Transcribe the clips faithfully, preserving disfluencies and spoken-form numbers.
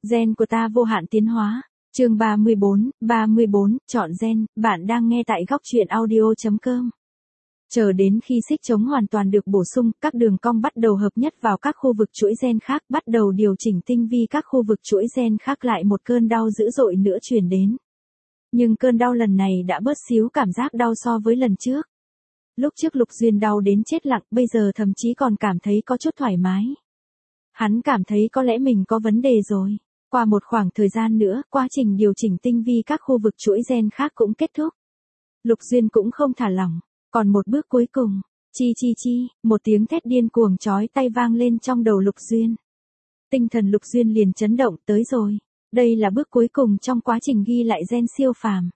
Gen của ta vô hạn tiến hóa. Chương ba mươi bốn, ba mươi bốn, chọn gen, bạn đang nghe tại góc truyện audio chấm com. Chờ đến khi xích chống hoàn toàn được bổ sung, các đường cong bắt đầu hợp nhất vào các khu vực chuỗi gen khác, bắt đầu điều chỉnh tinh vi các khu vực chuỗi gen khác, lại một cơn đau dữ dội nữa truyền đến. Nhưng cơn đau lần này đã bớt xíu cảm giác đau so với lần trước. Lúc trước Lục Duyên đau đến chết lặng, bây giờ thậm chí còn cảm thấy có chút thoải mái. Hắn cảm thấy có lẽ mình có vấn đề rồi. Qua một khoảng thời gian nữa, quá trình điều chỉnh tinh vi các khu vực chuỗi gen khác cũng kết thúc. Lục Duyên cũng không thả lỏng. Còn một bước cuối cùng. Chi chi chi, một tiếng thét điên cuồng chói tai vang lên trong đầu Lục Duyên. Tinh thần Lục Duyên liền chấn động, tới rồi. Đây là bước cuối cùng trong quá trình ghi lại gen siêu phàm.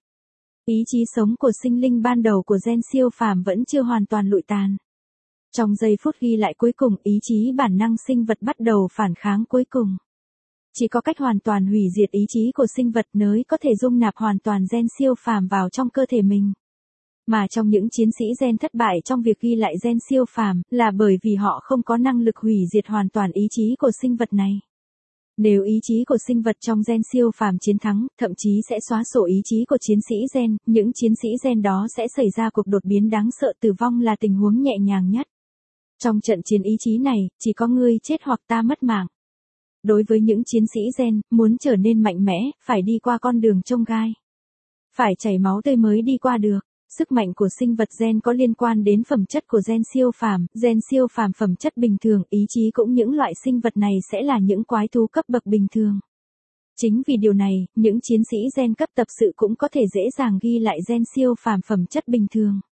Ý chí sống của sinh linh ban đầu của gen siêu phàm vẫn chưa hoàn toàn lụi tàn. Trong giây phút ghi lại cuối cùng, ý chí bản năng sinh vật bắt đầu phản kháng cuối cùng. Chỉ có cách hoàn toàn hủy diệt ý chí của sinh vật mới có thể dung nạp hoàn toàn gen siêu phàm vào trong cơ thể mình. Mà trong những chiến sĩ gen thất bại trong việc ghi lại gen siêu phàm là bởi vì họ không có năng lực hủy diệt hoàn toàn ý chí của sinh vật này. Nếu ý chí của sinh vật trong gen siêu phàm chiến thắng, thậm chí sẽ xóa sổ ý chí của chiến sĩ gen, những chiến sĩ gen đó sẽ xảy ra cuộc đột biến đáng sợ, tử vong là tình huống nhẹ nhàng nhất. Trong trận chiến ý chí này, chỉ có ngươi chết hoặc ta mất mạng. Đối với những chiến sĩ gen, muốn trở nên mạnh mẽ, phải đi qua con đường chông gai. Phải chảy máu tươi mới đi qua được. Sức mạnh của sinh vật gen có liên quan đến phẩm chất của gen siêu phàm, gen siêu phàm phẩm chất bình thường, ý chí cũng những loại sinh vật này sẽ là những quái thú cấp bậc bình thường. Chính vì điều này, những chiến sĩ gen cấp tập sự cũng có thể dễ dàng ghi lại gen siêu phàm phẩm chất bình thường.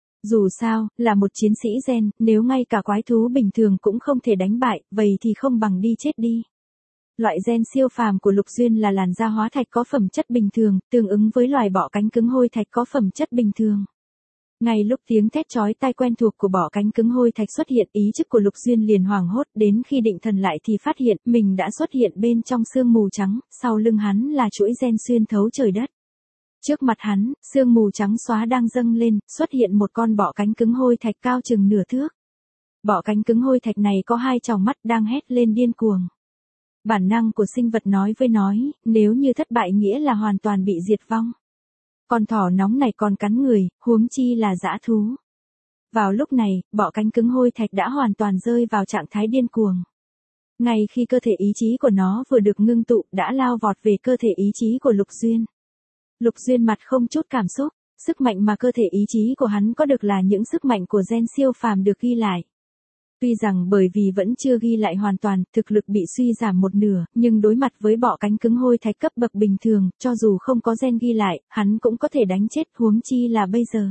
Dù sao, là một chiến sĩ gen, nếu ngay cả quái thú bình thường cũng không thể đánh bại, vậy thì không bằng đi chết đi. Loại gen siêu phàm của Lục Duyên là làn da hóa thạch có phẩm chất bình thường, tương ứng với loài bọ cánh cứng hôi thạch có phẩm chất bình thường. Ngay lúc tiếng thét chói tai quen thuộc của bọ cánh cứng hôi thạch xuất hiện, ý thức của Lục Duyên liền hoảng hốt, đến khi định thần lại thì phát hiện mình đã xuất hiện bên trong sương mù trắng, sau lưng hắn là chuỗi gen xuyên thấu trời đất. Trước mặt hắn, sương mù trắng xóa đang dâng lên, xuất hiện một con bọ cánh cứng hôi thạch cao chừng nửa thước. Bọ cánh cứng hôi thạch này có hai tròng mắt đang hét lên điên cuồng. Bản năng của sinh vật nói với nói, nếu như thất bại nghĩa là hoàn toàn bị diệt vong. Con thỏ nóng này còn cắn người, huống chi là dã thú. Vào lúc này, bọ cánh cứng hôi thạch đã hoàn toàn rơi vào trạng thái điên cuồng. Ngay khi cơ thể ý chí của nó vừa được ngưng tụ, đã lao vọt về cơ thể ý chí của Lục Duyên. Lục Duyên mặt không chút cảm xúc, sức mạnh mà cơ thể ý chí của hắn có được là những sức mạnh của gen siêu phàm được ghi lại. Tuy rằng bởi vì vẫn chưa ghi lại hoàn toàn, thực lực bị suy giảm một nửa, nhưng đối mặt với bọ cánh cứng hôi thạch cấp bậc bình thường, cho dù không có gen ghi lại, hắn cũng có thể đánh chết, huống chi là bây giờ.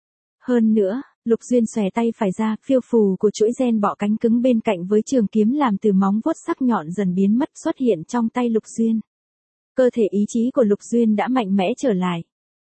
Hơn nữa, Lục Duyên xòe tay phải ra, phiêu phù của chuỗi gen bọ cánh cứng bên cạnh với trường kiếm làm từ móng vuốt sắc nhọn dần biến mất, xuất hiện trong tay Lục Duyên. Cơ thể ý chí của Lục Duyên đã mạnh mẽ trở lại.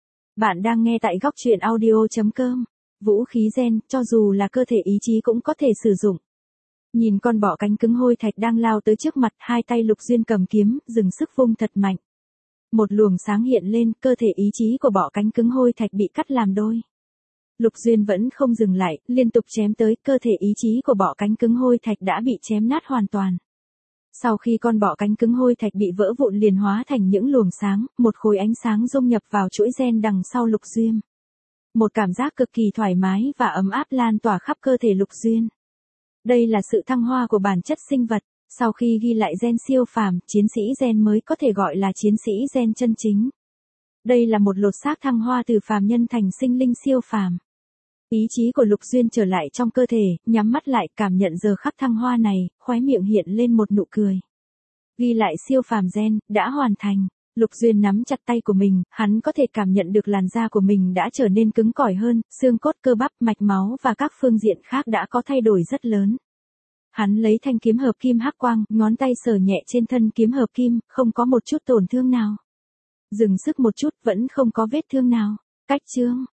Bạn đang nghe tại góc truyện audio chấm com. Vũ khí gen, cho dù là cơ thể ý chí cũng có thể sử dụng. Nhìn con bọ cánh cứng hôi thạch đang lao tới trước mặt, hai tay Lục Duyên cầm kiếm, dừng sức vung thật mạnh. Một luồng sáng hiện lên, cơ thể ý chí của bọ cánh cứng hôi thạch bị cắt làm đôi. Lục Duyên vẫn không dừng lại, liên tục chém tới, cơ thể ý chí của bọ cánh cứng hôi thạch đã bị chém nát hoàn toàn. Sau khi con bọ cánh cứng hôi thạch bị vỡ vụn liền hóa thành những luồng sáng, một khối ánh sáng dung nhập vào chuỗi gen đằng sau Lục Duyên. Một cảm giác cực kỳ thoải mái và ấm áp lan tỏa khắp cơ thể Lục Duyên. Đây là sự thăng hoa của bản chất sinh vật, sau khi ghi lại gen siêu phàm, chiến sĩ gen mới có thể gọi là chiến sĩ gen chân chính. Đây là một lột xác thăng hoa từ phàm nhân thành sinh linh siêu phàm. Ý chí của Lục Duyên trở lại trong cơ thể, nhắm mắt lại, cảm nhận giờ khắc thăng hoa này, khóe miệng hiện lên một nụ cười. Ghi lại siêu phàm gen, đã hoàn thành. Lục Duyên nắm chặt tay của mình, hắn có thể cảm nhận được làn da của mình đã trở nên cứng cỏi hơn, xương cốt cơ bắp, mạch máu và các phương diện khác đã có thay đổi rất lớn. Hắn lấy thanh kiếm hợp kim hắc quang, ngón tay sờ nhẹ trên thân kiếm hợp kim, không có một chút tổn thương nào. Dừng sức một chút, vẫn không có vết thương nào. Cách chương,